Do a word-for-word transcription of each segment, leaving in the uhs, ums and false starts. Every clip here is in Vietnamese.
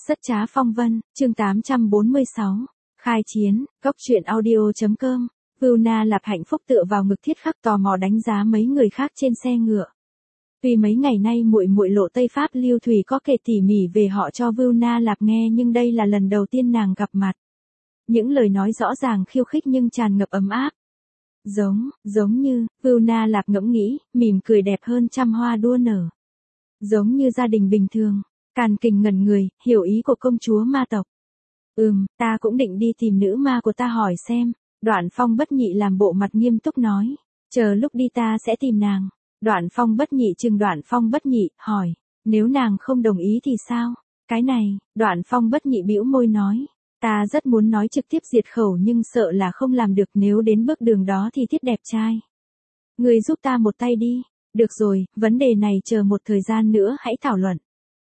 Rất trá phong vân, chương tám trăm bốn mươi sáu. Khai chiến, góc truyện audio.com. Vưu Na Lạp hạnh phúc tựa vào ngực Thiết Khắc tò mò đánh giá mấy người khác trên xe ngựa. Vì mấy ngày nay muội muội Lộ Tây Pháp Lưu Thủy có kể tỉ mỉ về họ cho Vưu Na Lạp nghe, nhưng đây là lần đầu tiên nàng gặp mặt. Những lời nói rõ ràng khiêu khích nhưng tràn ngập ấm áp. Giống, giống như, Vưu Na Lạp ngẫm nghĩ, mỉm cười đẹp hơn trăm hoa đua nở. Giống như gia đình bình thường. Càn Kình ngẩn người, hiểu ý của công chúa ma tộc. Ừm, ta cũng định đi tìm nữ ma của ta hỏi xem. Đoạn Phong Bất Nhị làm bộ mặt nghiêm túc nói. Chờ lúc đi ta sẽ tìm nàng. Đoạn Phong Bất Nhị trừng Đoạn Phong Bất Nhị, hỏi. Nếu nàng không đồng ý thì sao? Cái này, Đoạn Phong Bất Nhị bĩu môi nói. Ta rất muốn nói trực tiếp diệt khẩu nhưng sợ là không làm được, nếu đến bước đường đó thì Thiết đẹp trai. Người giúp ta một tay đi. Được rồi, vấn đề này chờ một thời gian nữa hãy thảo luận.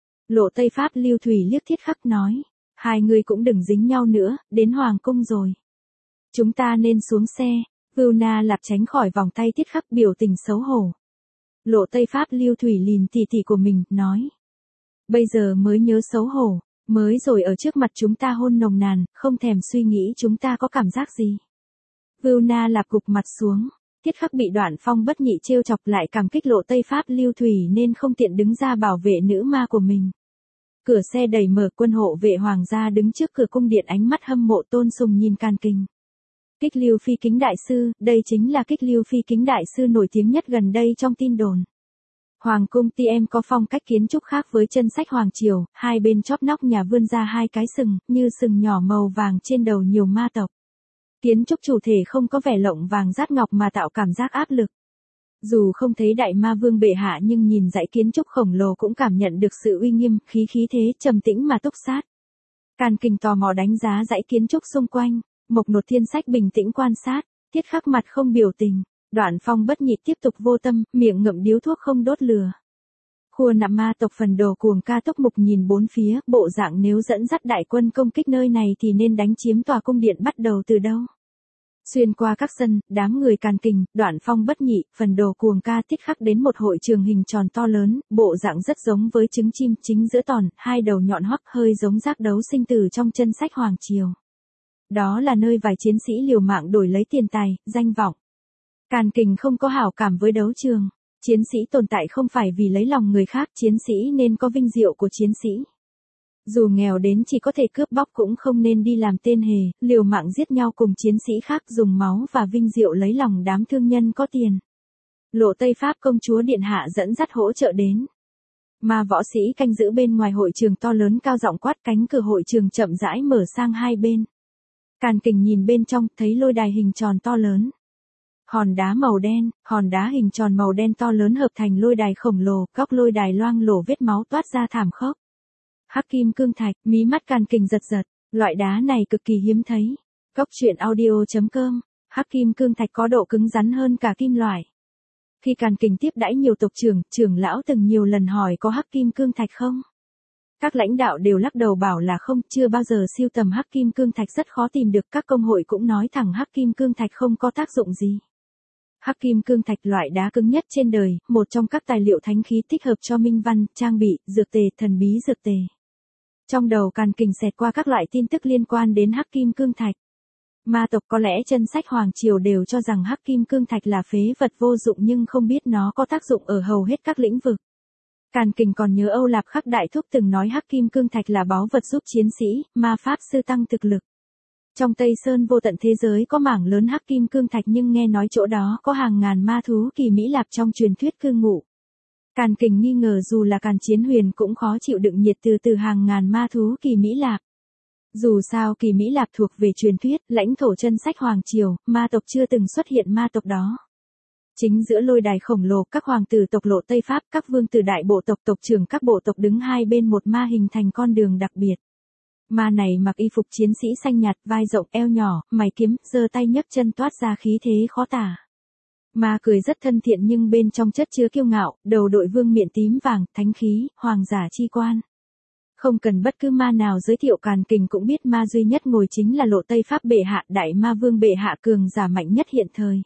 Lộ Tây Pháp Lưu Thủy liếc Thiết Khắc nói. Hai người cũng đừng dính nhau nữa, đến Hoàng cung rồi. Chúng ta nên xuống xe. Vưu Na Lạp tránh khỏi vòng tay Thiết Khắc, biểu tình xấu hổ. Lộ Tây Pháp Lưu Thủy lìn tỉ tỉ của mình, nói. Bây giờ mới nhớ xấu hổ, mới rồi ở trước mặt chúng ta hôn nồng nàn, không thèm suy nghĩ chúng ta có cảm giác gì. Vưu Na Lạp gục mặt xuống. Thiết Khắc bị Đoạn Phong Bất Nhị trêu chọc, lại cảm kích Lộ Tây Pháp Lưu Thủy nên không tiện đứng ra bảo vệ nữ ma của mình. Cửa xe đẩy mở, quân hộ vệ hoàng gia đứng trước cửa cung điện, ánh mắt hâm mộ tôn sùng nhìn Càn Kình. Kích Lưu Phi Kính đại sư, đây chính là Kích Lưu Phi Kính đại sư nổi tiếng nhất gần đây trong tin đồn. Hoàng cung ti em có phong cách kiến trúc khác với chân sách hoàng triều, hai bên chóp nóc nhà vươn ra hai cái sừng, như sừng nhỏ màu vàng trên đầu nhiều ma tộc. Kiến trúc chủ thể không có vẻ lộng vàng rát ngọc mà tạo cảm giác áp lực. Dù không thấy đại ma vương bệ hạ nhưng nhìn dãy kiến trúc khổng lồ cũng cảm nhận được sự uy nghiêm, khí khí thế trầm tĩnh mà túc sát. Càn Kình tò mò đánh giá dãy kiến trúc xung quanh, Mộc Nột Thiên Sách bình tĩnh quan sát, Thiết Khắc mặt không biểu tình, Đoạn Phong Bất Nhị tiếp tục vô tâm, miệng ngậm điếu thuốc không đốt lửa. Khua nạm ma tộc Phần Đồ Cuồng Ca Tốc Mục nhìn bốn phía, bộ dạng nếu dẫn dắt đại quân công kích nơi này thì nên đánh chiếm tòa cung điện bắt đầu từ đâu. Xuyên qua các sân, đám người Càn Kình, Đoạn Phong Bất Nhị, Phần Đồ Cuồng Ca, Thiết Khắc đến một hội trường hình tròn to lớn, bộ dạng rất giống với trứng chim, chính giữa tròn, hai đầu nhọn hoắt hơi giống giác đấu sinh tử trong chân sách hoàng triều. Đó là nơi vài chiến sĩ liều mạng đổi lấy tiền tài, danh vọng. Càn Kình không có hảo cảm với đấu trường. Chiến sĩ tồn tại không phải vì lấy lòng người khác, chiến sĩ nên có vinh diệu của chiến sĩ. Dù nghèo đến chỉ có thể cướp bóc cũng không nên đi làm tên hề, liều mạng giết nhau cùng chiến sĩ khác, dùng máu và vinh diệu lấy lòng đám thương nhân có tiền. Lộ Tây Pháp công chúa điện hạ dẫn dắt hỗ trợ đến. Mà võ sĩ canh giữ bên ngoài hội trường to lớn cao giọng quát, cánh cửa hội trường chậm rãi mở sang hai bên. Càn Kình nhìn bên trong, thấy lôi đài hình tròn to lớn. Hòn đá màu đen, hòn đá hình tròn màu đen to lớn hợp thành lôi đài khổng lồ, góc lôi đài loang lổ vết máu toát ra thảm khốc. Hắc kim cương thạch, mí mắt Càn Kình giật giật, loại đá này cực kỳ hiếm thấy. Góc truyện audio.com, hắc kim cương thạch có độ cứng rắn hơn cả kim loại. Khi Càn Kình tiếp đãi nhiều tộc trưởng, trưởng lão từng nhiều lần hỏi có hắc kim cương thạch không? Các lãnh đạo đều lắc đầu bảo là không, chưa bao giờ siêu tầm hắc kim cương thạch, rất khó tìm được, các công hội cũng nói thẳng hắc kim cương thạch không có tác dụng gì. Hắc kim cương thạch loại đá cứng nhất trên đời, một trong các tài liệu thánh khí thích hợp cho minh văn, trang bị, dược tề, thần bí dược tề. Trong đầu Càn Kình xẹt qua các loại tin tức liên quan đến hắc kim cương thạch. Ma tộc có lẽ chân sách hoàng triều đều cho rằng hắc kim cương thạch là phế vật vô dụng nhưng không biết nó có tác dụng ở hầu hết các lĩnh vực. Càn Kình còn nhớ Âu Lạp Khắc Đại Thúc từng nói hắc kim cương thạch là báu vật giúp chiến sĩ, ma pháp sư tăng thực lực. Trong Tây Sơn vô tận thế giới có mảng lớn hắc kim cương thạch nhưng nghe nói chỗ đó có hàng ngàn ma thú kỳ Mỹ Lạp trong truyền thuyết cư ngụ. Càn Kình nghi ngờ dù là Càn Chiến Huyền cũng khó chịu đựng nhiệt từ từ hàng ngàn ma thú kỳ Mỹ Lạp. Dù sao kỳ Mỹ Lạp thuộc về truyền thuyết, lãnh thổ chân sách hoàng triều, ma tộc chưa từng xuất hiện ma tộc đó. Chính giữa lôi đài khổng lồ, các hoàng tử tộc Lộ Tây Pháp, các vương tử đại bộ tộc, tộc trưởng các bộ tộc đứng hai bên một ma hình thành con đường đặc biệt. Ma này mặc y phục chiến sĩ xanh nhạt, vai rộng, eo nhỏ, mày kiếm, giơ tay nhấc chân toát ra khí thế khó tả. Ma cười rất thân thiện nhưng bên trong chất chứa kiêu ngạo, đầu đội vương miện tím vàng, thánh khí, hoàng giả chi quan. Không cần bất cứ ma nào giới thiệu, Càn Kình cũng biết ma duy nhất ngồi chính là Lộ Tây Pháp bệ hạ, đại ma vương bệ hạ, cường giả mạnh nhất hiện thời.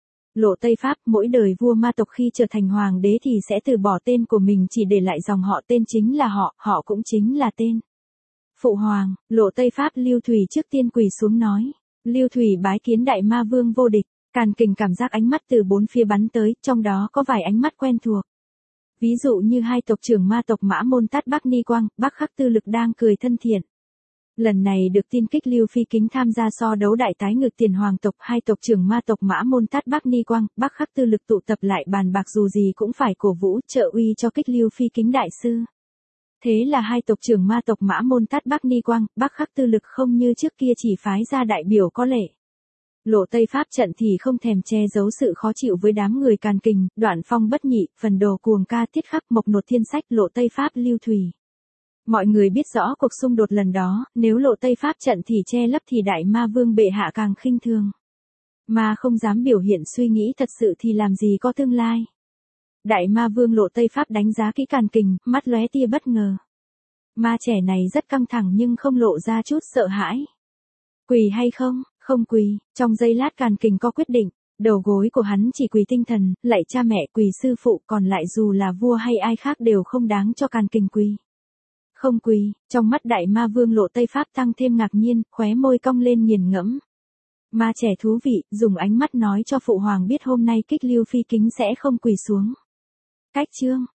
Lộ Tây Pháp, mỗi đời vua ma tộc khi trở thành hoàng đế thì sẽ từ bỏ tên của mình, chỉ để lại dòng họ, tên chính là họ, họ cũng chính là tên. Phụ hoàng, Lộ Tây Pháp Lưu Thủy trước tiên quỳ xuống nói. Lưu Thủy bái kiến đại ma vương vô địch. Càn Kình cảm giác ánh mắt từ bốn phía bắn tới, trong đó có vài ánh mắt quen thuộc. Ví dụ như hai tộc trưởng ma tộc Mã Môn Tát Bắc Ni Quang, Bắc Khắc Tư Lực đang cười thân thiện. Lần này được tin kích Lưu Phi Kính tham gia so đấu đại tái ngược tiền hoàng tộc, hai tộc trưởng ma tộc Mã Môn Tát Bắc Ni Quang, Bắc Khắc Tư Lực tụ tập lại bàn bạc dù gì cũng phải cổ vũ trợ uy cho kích Lưu Phi Kính đại sư. Thế là hai tộc trưởng ma tộc Mã Môn Tát Bắc Ni Quang, Bắc Khắc Tư Lực không như trước kia chỉ phái ra đại biểu có lệ. Lộ Tây Pháp trận thì không thèm che giấu sự khó chịu với đám người Càn Kình, Đoạn Phong bất nhị, Phần Đồ cuồng ca Tiết Khắc, Mộc Nột Thiên Sách, Lộ Tây Pháp Lưu Thủy. Mọi người biết rõ cuộc xung đột lần đó, nếu Lộ Tây Pháp trận thì che lấp thì đại ma vương bệ hạ càng khinh thường. Mà không dám biểu hiện suy nghĩ thật sự thì làm gì có tương lai. Đại ma vương Lộ Tây Pháp đánh giá kỹ Càn Kình, mắt lóe tia bất ngờ. Ma trẻ này rất căng thẳng nhưng không lộ ra chút sợ hãi. Quỳ hay không? Không quỳ. Trong giây lát Càn Kình có quyết định. Đầu gối của hắn chỉ quỳ tinh thần, lạy cha mẹ, quỳ sư phụ, còn lại dù là vua hay ai khác đều không đáng cho Càn Kình quỳ. Không quỳ. Trong mắt đại ma vương Lộ Tây Pháp tăng thêm ngạc nhiên, khóe môi cong lên nghiền ngẫm. Ma trẻ thú vị, dùng ánh mắt nói cho phụ hoàng biết hôm nay kích Lưu Phi Kính sẽ không quỳ xuống. Cách chương.